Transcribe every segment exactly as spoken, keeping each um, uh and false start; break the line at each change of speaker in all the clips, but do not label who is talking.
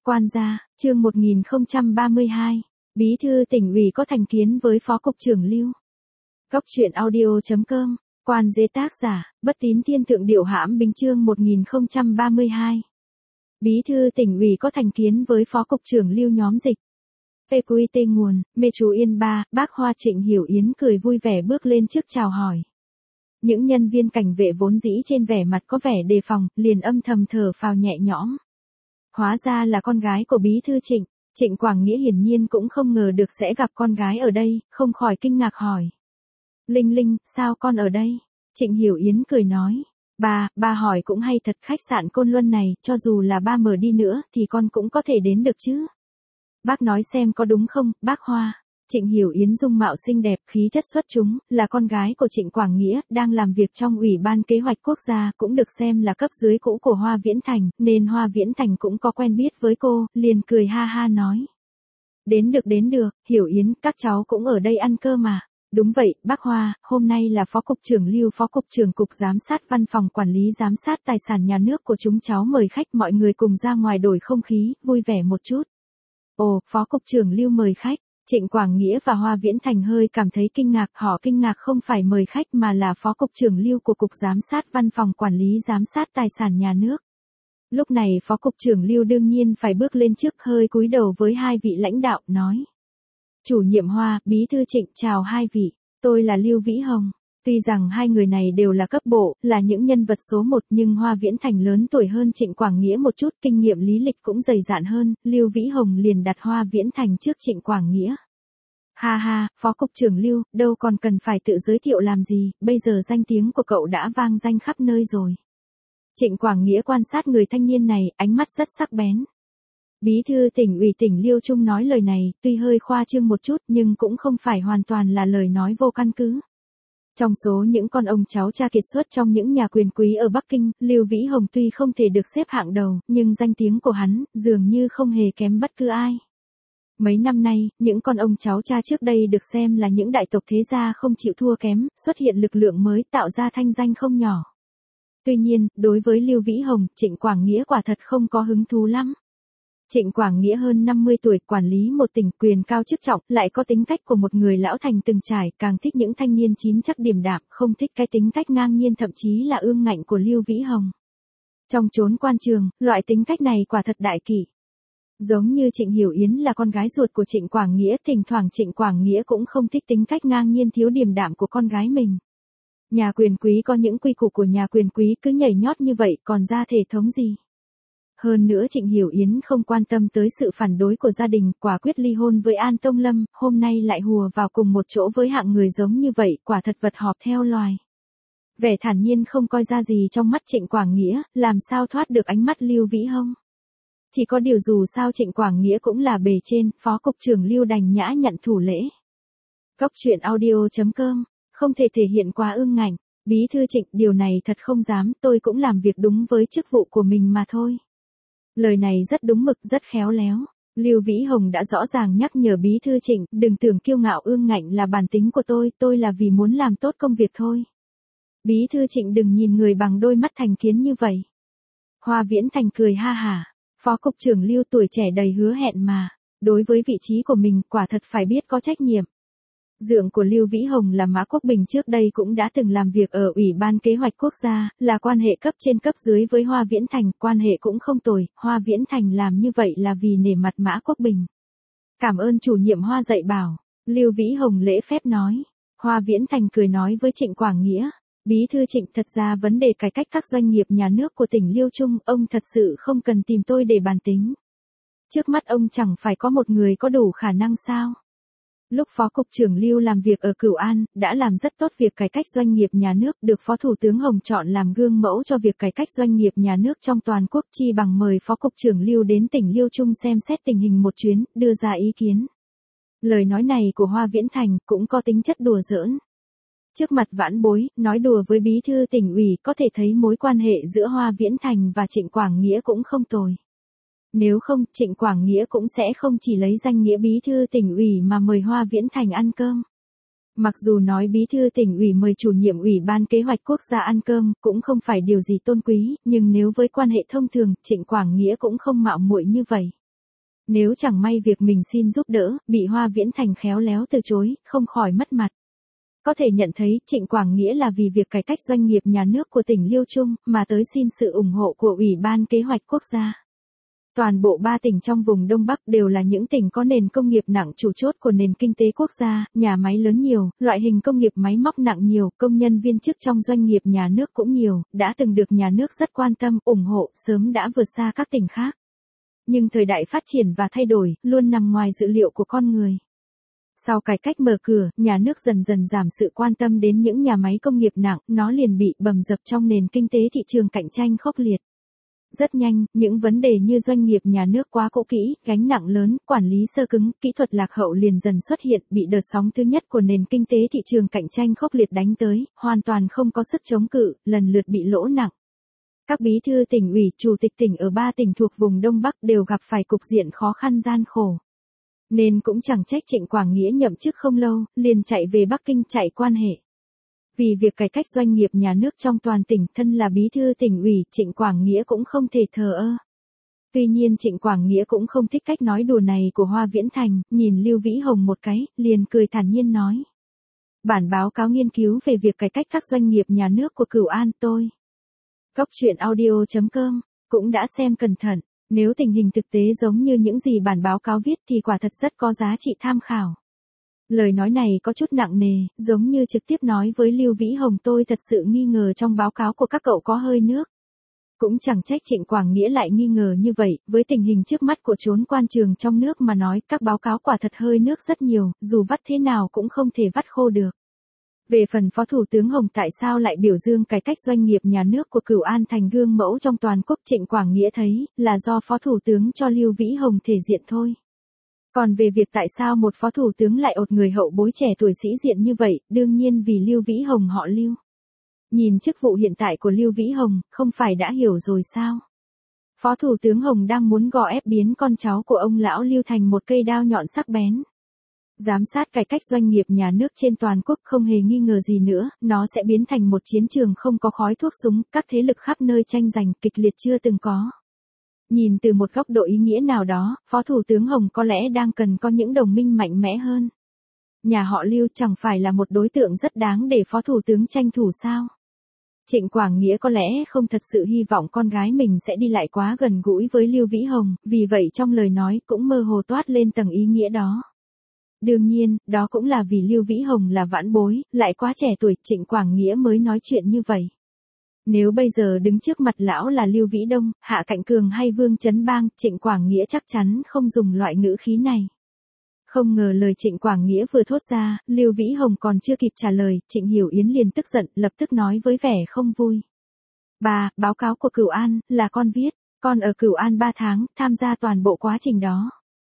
Quan gia, chương một nghìn không trăm ba mươi hai. Bí thư tỉnh ủy có thành kiến với phó cục trưởng Lưu. Góc truyện audio chấm com. Quan dế tác giả, Bất Tín Thiên Thượng Điệu Hãm Bính chương một nghìn không trăm ba mươi hai. Bí thư tỉnh ủy có thành kiến với phó cục trưởng Lưu nhóm dịch. pê quy tê nguồn, mê chú Yên ba, bác Hoa Trịnh Hiểu Yến cười vui vẻ bước lên trước chào hỏi. Những nhân viên cảnh vệ vốn dĩ trên vẻ mặt có vẻ đề phòng, liền âm thầm thở phào nhẹ nhõm. Hóa ra là con gái của bí thư Trịnh. Trịnh Quảng Nghĩa hiển nhiên cũng không ngờ được sẽ gặp con gái ở đây, không khỏi kinh ngạc hỏi. Linh Linh, sao con ở đây? Trịnh Hiểu Yến cười nói. Ba, ba hỏi cũng hay thật, khách sạn Côn Luân này, cho dù là ba mở đi nữa, thì con cũng có thể đến được chứ. Bác nói xem có đúng không, bác Hoa. Trịnh Hiểu Yến dung mạo xinh đẹp, khí chất xuất chúng, là con gái của Trịnh Quảng Nghĩa, đang làm việc trong Ủy ban Kế hoạch Quốc gia, cũng được xem là cấp dưới cũ của Hoa Viễn Thành, nên Hoa Viễn Thành cũng có quen biết với cô, liền cười ha ha nói. Đến được đến được, Hiểu Yến, các cháu cũng ở đây ăn cơm mà. Đúng vậy, bác Hoa, hôm nay là Phó Cục trưởng Lưu, Phó Cục trưởng Cục Giám sát Văn phòng Quản lý Giám sát Tài sản Nhà nước của chúng cháu mời khách, mọi người cùng ra ngoài đổi không khí, vui vẻ một chút. Ồ, Phó Cục trưởng Lưu mời khách. Trịnh Quảng Nghĩa và Hoa Viễn Thành hơi cảm thấy kinh ngạc, họ kinh ngạc không phải mời khách mà là Phó Cục trưởng Lưu của Cục Giám sát Văn phòng Quản lý Giám sát Tài sản Nhà nước. Lúc này Phó Cục trưởng Lưu đương nhiên phải bước lên trước, hơi cúi đầu với hai vị lãnh đạo, nói. Chủ nhiệm Hoa, Bí thư Trịnh, chào hai vị, tôi là Lưu Vĩ Hồng. Tuy rằng hai người này đều là cấp bộ, là những nhân vật số một, nhưng Hoa Viễn Thành lớn tuổi hơn Trịnh Quảng Nghĩa một chút, kinh nghiệm lý lịch cũng dày dạn hơn, Lưu Vĩ Hồng liền đặt Hoa Viễn Thành trước Trịnh Quảng Nghĩa. Ha ha, Phó Cục trưởng Lưu, đâu còn cần phải tự giới thiệu làm gì, bây giờ danh tiếng của cậu đã vang danh khắp nơi rồi. Trịnh Quảng Nghĩa quan sát người thanh niên này, ánh mắt rất sắc bén. Bí thư tỉnh ủy tỉnh Liêu Trung nói lời này, tuy hơi khoa trương một chút nhưng cũng không phải hoàn toàn là lời nói vô căn cứ. Trong số những con ông cháu cha kiệt xuất trong những nhà quyền quý ở Bắc Kinh, Lưu Vĩ Hồng tuy không thể được xếp hạng đầu, nhưng danh tiếng của hắn dường như không hề kém bất cứ ai. Mấy năm nay, những con ông cháu cha trước đây được xem là những đại tộc thế gia không chịu thua kém, xuất hiện lực lượng mới tạo ra thanh danh không nhỏ. Tuy nhiên, đối với Lưu Vĩ Hồng, Trịnh Quảng Nghĩa quả thật không có hứng thú lắm. Trịnh Quảng Nghĩa hơn năm mươi tuổi, quản lý một tỉnh, quyền cao chức trọng, lại có tính cách của một người lão thành từng trải, càng thích những thanh niên chín chắn điềm đạm, không thích cái tính cách ngang nhiên thậm chí là ương ngạnh của Lưu Vĩ Hồng. Trong chốn quan trường, loại tính cách này quả thật đại kỷ. Giống như Trịnh Hiểu Yến là con gái ruột của Trịnh Quảng Nghĩa, thỉnh thoảng Trịnh Quảng Nghĩa cũng không thích tính cách ngang nhiên thiếu điềm đạm của con gái mình. Nhà quyền quý có những quy củ của nhà quyền quý, cứ nhảy nhót như vậy còn ra thể thống gì. Hơn nữa Trịnh Hiểu Yến không quan tâm tới sự phản đối của gia đình, quả quyết ly hôn với An Tông Lâm, hôm nay lại hùa vào cùng một chỗ với hạng người giống như vậy, quả thật vật họp theo loài. Vẻ thản nhiên không coi ra gì trong mắt Trịnh Quảng Nghĩa, làm sao thoát được ánh mắt Lưu Vĩ Hồng. Chỉ có điều dù sao Trịnh Quảng Nghĩa cũng là bề trên, Phó Cục trưởng Lưu đành nhã nhận thủ lễ. Góc truyện audio chấm com, không thể thể hiện quá ương ngạnh. Bí thư Trịnh, điều này thật không dám, tôi cũng làm việc đúng với chức vụ của mình mà thôi. Lời này rất đúng mực, rất khéo léo. Lưu Vĩ Hồng đã rõ ràng nhắc nhở Bí thư Trịnh, đừng tưởng kiêu ngạo ương ngạnh là bản tính của tôi, tôi là vì muốn làm tốt công việc thôi. Bí thư Trịnh đừng nhìn người bằng đôi mắt thành kiến như vậy. Hoa Viễn Thành cười ha hả. Phó Cục trưởng Lưu tuổi trẻ đầy hứa hẹn mà. Đối với vị trí của mình, quả thật phải biết có trách nhiệm. Dượng của Lưu Vĩ Hồng là Mã Quốc Bình trước đây cũng đã từng làm việc ở Ủy ban Kế hoạch Quốc gia, là quan hệ cấp trên cấp dưới với Hoa Viễn Thành, quan hệ cũng không tồi, Hoa Viễn Thành làm như vậy là vì nể mặt Mã Quốc Bình. Cảm ơn chủ nhiệm Hoa dạy bảo, Lưu Vĩ Hồng lễ phép nói. Hoa Viễn Thành cười nói với Trịnh Quảng Nghĩa, Bí thư Trịnh, thật ra vấn đề cải cách các doanh nghiệp nhà nước của tỉnh Liêu Trung, ông thật sự không cần tìm tôi để bàn tính. Trước mắt ông chẳng phải có một người có đủ khả năng sao? Lúc Phó Cục trưởng Lưu làm việc ở Cửu An, đã làm rất tốt việc cải cách doanh nghiệp nhà nước, được Phó Thủ tướng Hồng chọn làm gương mẫu cho việc cải cách doanh nghiệp nhà nước trong toàn quốc, chi bằng mời Phó Cục trưởng Lưu đến tỉnh Liêu Trung xem xét tình hình một chuyến, đưa ra ý kiến. Lời nói này của Hoa Viễn Thành cũng có tính chất đùa giỡn. Trước mặt vãn bối, nói đùa với Bí thư tỉnh ủy, có thể thấy mối quan hệ giữa Hoa Viễn Thành và Trịnh Quảng Nghĩa cũng không tồi. Nếu không, Trịnh Quảng Nghĩa cũng sẽ không chỉ lấy danh nghĩa bí thư tỉnh ủy mà mời Hoa Viễn Thành ăn cơm. Mặc dù nói bí thư tỉnh ủy mời chủ nhiệm Ủy ban Kế hoạch Quốc gia ăn cơm cũng không phải điều gì tôn quý, nhưng nếu với quan hệ thông thường, Trịnh Quảng Nghĩa cũng không mạo muội như vậy. Nếu chẳng may việc mình xin giúp đỡ, bị Hoa Viễn Thành khéo léo từ chối, không khỏi mất mặt. Có thể nhận thấy Trịnh Quảng Nghĩa là vì việc cải cách doanh nghiệp nhà nước của tỉnh Liêu Trung mà tới xin sự ủng hộ của Ủy ban Kế hoạch Quốc gia. Toàn bộ ba tỉnh trong vùng Đông Bắc đều là những tỉnh có nền công nghiệp nặng chủ chốt của nền kinh tế quốc gia, nhà máy lớn nhiều, loại hình công nghiệp máy móc nặng nhiều, công nhân viên chức trong doanh nghiệp nhà nước cũng nhiều, đã từng được nhà nước rất quan tâm, ủng hộ, sớm đã vượt xa các tỉnh khác. Nhưng thời đại phát triển và thay đổi, luôn nằm ngoài dự liệu của con người. Sau cải cách mở cửa, nhà nước dần dần giảm sự quan tâm đến những nhà máy công nghiệp nặng, nó liền bị bầm dập trong nền kinh tế thị trường cạnh tranh khốc liệt. Rất nhanh, những vấn đề như doanh nghiệp nhà nước quá cũ kỹ, gánh nặng lớn, quản lý sơ cứng, kỹ thuật lạc hậu liền dần xuất hiện, bị đợt sóng thứ nhất của nền kinh tế thị trường cạnh tranh khốc liệt đánh tới, hoàn toàn không có sức chống cự, lần lượt bị lỗ nặng. Các bí thư tỉnh ủy, chủ tịch tỉnh ở ba tỉnh thuộc vùng Đông Bắc đều gặp phải cục diện khó khăn gian khổ. Nên cũng chẳng trách Trịnh Quảng Nghĩa nhậm chức không lâu, liền chạy về Bắc Kinh chạy quan hệ. Vì việc cải cách doanh nghiệp nhà nước trong toàn tỉnh, thân là bí thư tỉnh ủy, Trịnh Quảng Nghĩa cũng không thể thờ ơ. Tuy nhiên Trịnh Quảng Nghĩa cũng không thích cách nói đùa này của Hoa Viễn Thành, nhìn Lưu Vĩ Hồng một cái, liền cười thản nhiên nói. Bản báo cáo nghiên cứu về việc cải cách các doanh nghiệp nhà nước của Cửu An tôi. Góc truyện audio chấm com, cũng đã xem cẩn thận, nếu tình hình thực tế giống như những gì bản báo cáo viết thì quả thật rất có giá trị tham khảo. Lời nói này có chút nặng nề, giống như trực tiếp nói với Lưu Vĩ Hồng tôi thật sự nghi ngờ trong báo cáo của các cậu có hơi nước. Cũng chẳng trách Trịnh Quảng Nghĩa lại nghi ngờ như vậy, với tình hình trước mắt của chốn quan trường trong nước mà nói các báo cáo quả thật hơi nước rất nhiều, dù vắt thế nào cũng không thể vắt khô được. Về phần Phó Thủ tướng Hồng tại sao lại biểu dương cải cách doanh nghiệp nhà nước của Cửu An thành gương mẫu trong toàn quốc, Trịnh Quảng Nghĩa thấy là do Phó Thủ tướng cho Lưu Vĩ Hồng thể diện thôi. Còn về việc tại sao một Phó Thủ tướng lại ột người hậu bối trẻ tuổi sĩ diện như vậy, đương nhiên vì Lưu Vĩ Hồng họ Lưu. Nhìn chức vụ hiện tại của Lưu Vĩ Hồng, không phải đã hiểu rồi sao? Phó Thủ tướng Hồng đang muốn gò ép biến con cháu của ông lão Lưu thành một cây đao nhọn sắc bén. Giám sát cải cách doanh nghiệp nhà nước trên toàn quốc không hề nghi ngờ gì nữa, nó sẽ biến thành một chiến trường không có khói thuốc súng, các thế lực khắp nơi tranh giành kịch liệt chưa từng có. Nhìn từ một góc độ ý nghĩa nào đó, Phó Thủ tướng Hồng có lẽ đang cần có những đồng minh mạnh mẽ hơn. Nhà họ Lưu chẳng phải là một đối tượng rất đáng để Phó Thủ tướng tranh thủ sao? Trịnh Quảng Nghĩa có lẽ không thật sự hy vọng con gái mình sẽ đi lại quá gần gũi với Lưu Vĩ Hồng, vì vậy trong lời nói cũng mơ hồ toát lên tầng ý nghĩa đó. Đương nhiên, đó cũng là vì Lưu Vĩ Hồng là vãn bối, lại quá trẻ tuổi, Trịnh Quảng Nghĩa mới nói chuyện như vậy. Nếu bây giờ đứng trước mặt lão là Lưu Vĩ Đông, Hạ Cạnh Cường hay Vương Chấn Bang, Trịnh Quảng Nghĩa chắc chắn không dùng loại ngữ khí này. Không ngờ lời Trịnh Quảng Nghĩa vừa thốt ra, Lưu Vĩ Hồng còn chưa kịp trả lời, Trịnh Hiểu Yến liền tức giận, lập tức nói với vẻ không vui. Bà, báo cáo của Cửu An, là con viết, con ở Cửu An ba tháng, tham gia toàn bộ quá trình đó.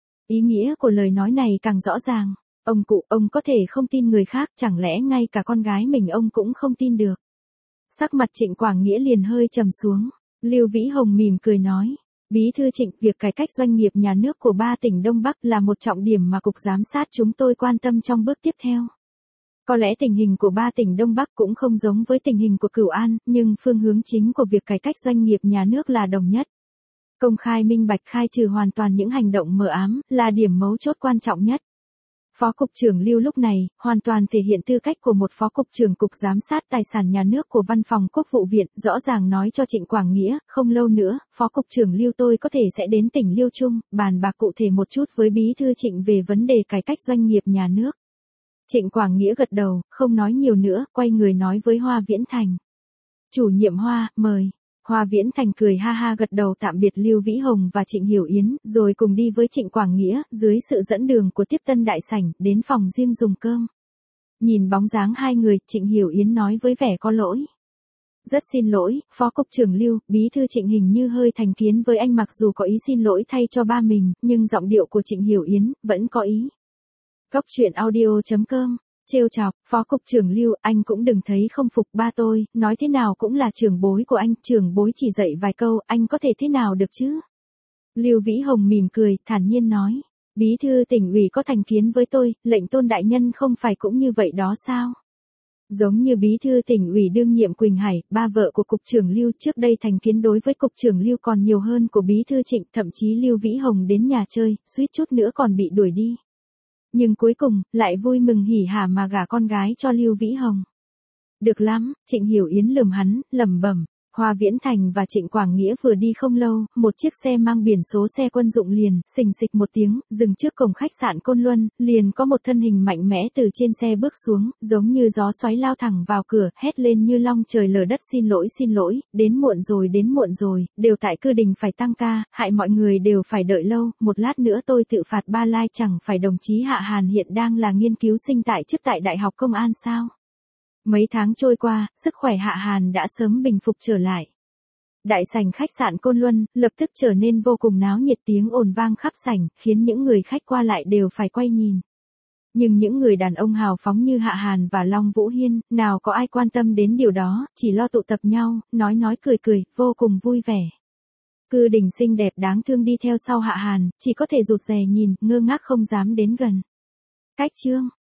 Ý nghĩa của lời nói này càng rõ ràng, ông cụ, ông có thể không tin người khác, chẳng lẽ ngay cả con gái mình ông cũng không tin được. Sắc mặt Trịnh Quảng Nghĩa liền hơi trầm xuống, Lưu Vĩ Hồng mỉm cười nói. Bí thư Trịnh, việc cải cách doanh nghiệp nhà nước của ba tỉnh Đông Bắc là một trọng điểm mà Cục Giám sát chúng tôi quan tâm trong bước tiếp theo. Có lẽ tình hình của ba tỉnh Đông Bắc cũng không giống với tình hình của Cửu An, nhưng phương hướng chính của việc cải cách doanh nghiệp nhà nước là đồng nhất. Công khai minh bạch, khai trừ hoàn toàn những hành động mờ ám, là điểm mấu chốt quan trọng nhất. Phó Cục trưởng Lưu lúc này, hoàn toàn thể hiện tư cách của một Phó Cục trưởng Cục Giám sát Tài sản Nhà nước của Văn phòng Quốc vụ Viện, rõ ràng nói cho Trịnh Quảng Nghĩa, không lâu nữa, Phó Cục trưởng Lưu tôi có thể sẽ đến tỉnh Liêu Trung, bàn bạc cụ thể một chút với Bí thư Trịnh về vấn đề cải cách doanh nghiệp nhà nước. Trịnh Quảng Nghĩa gật đầu, không nói nhiều nữa, quay người nói với Hoa Viễn Thành. Chủ nhiệm Hoa, mời. Hoa Viễn Thành cười ha ha gật đầu tạm biệt Lưu Vĩ Hồng và Trịnh Hiểu Yến, rồi cùng đi với Trịnh Quảng Nghĩa, dưới sự dẫn đường của tiếp tân đại sảnh, đến phòng riêng dùng cơm. Nhìn bóng dáng hai người, Trịnh Hiểu Yến nói với vẻ có lỗi. Rất xin lỗi, Phó Cục trưởng Lưu, Bí thư Trịnh hình như hơi thành kiến với anh, mặc dù có ý xin lỗi thay cho ba mình, nhưng giọng điệu của Trịnh Hiểu Yến vẫn có ý. Góc truyện audio chấm com, trêu chọc, Phó Cục trưởng Lưu, anh cũng đừng thấy không phục ba tôi, nói thế nào cũng là trưởng bối của anh, trưởng bối chỉ dạy vài câu, anh có thể thế nào được chứ? Lưu Vĩ Hồng mỉm cười, thản nhiên nói, Bí thư tỉnh ủy có thành kiến với tôi, lệnh Tôn đại nhân không phải cũng như vậy đó sao? Giống như bí thư tỉnh ủy đương nhiệm Quỳnh Hải, ba vợ của cục trưởng Lưu trước đây thành kiến đối với cục trưởng Lưu còn nhiều hơn của bí thư Trịnh, thậm chí Lưu Vĩ Hồng đến nhà chơi, suýt chút nữa còn bị đuổi đi. Nhưng cuối cùng, lại vui mừng hỉ hả mà gả con gái cho Lưu Vĩ Hồng. Được lắm, Trịnh Hiểu Yến lườm hắn, lẩm bẩm. Hoa Viễn Thành và Trịnh Quảng Nghĩa vừa đi không lâu, một chiếc xe mang biển số xe quân dụng liền, xình xịch một tiếng, dừng trước cổng khách sạn Côn Luân, liền có một thân hình mạnh mẽ từ trên xe bước xuống, giống như gió xoáy lao thẳng vào cửa, hét lên như long trời lở đất xin lỗi xin lỗi, đến muộn rồi đến muộn rồi, đều tại cư đình phải tăng ca, hại mọi người đều phải đợi lâu, một lát nữa tôi tự phạt ba lai chẳng phải đồng chí Hạ Hàn hiện đang là nghiên cứu sinh tại chức tại Đại học Công an sao? Mấy tháng trôi qua, sức khỏe Hạ Hàn đã sớm bình phục trở lại. Đại sảnh khách sạn Côn Luân, lập tức trở nên vô cùng náo nhiệt, tiếng ồn vang khắp sảnh, khiến những người khách qua lại đều phải quay nhìn. Nhưng những người đàn ông hào phóng như Hạ Hàn và Long Vũ Hiên, nào có ai quan tâm đến điều đó, chỉ lo tụ tập nhau, nói nói cười cười, vô cùng vui vẻ. Cư đình xinh đẹp đáng thương đi theo sau Hạ Hàn, chỉ có thể rụt rè nhìn, ngơ ngác không dám đến gần. Cách chương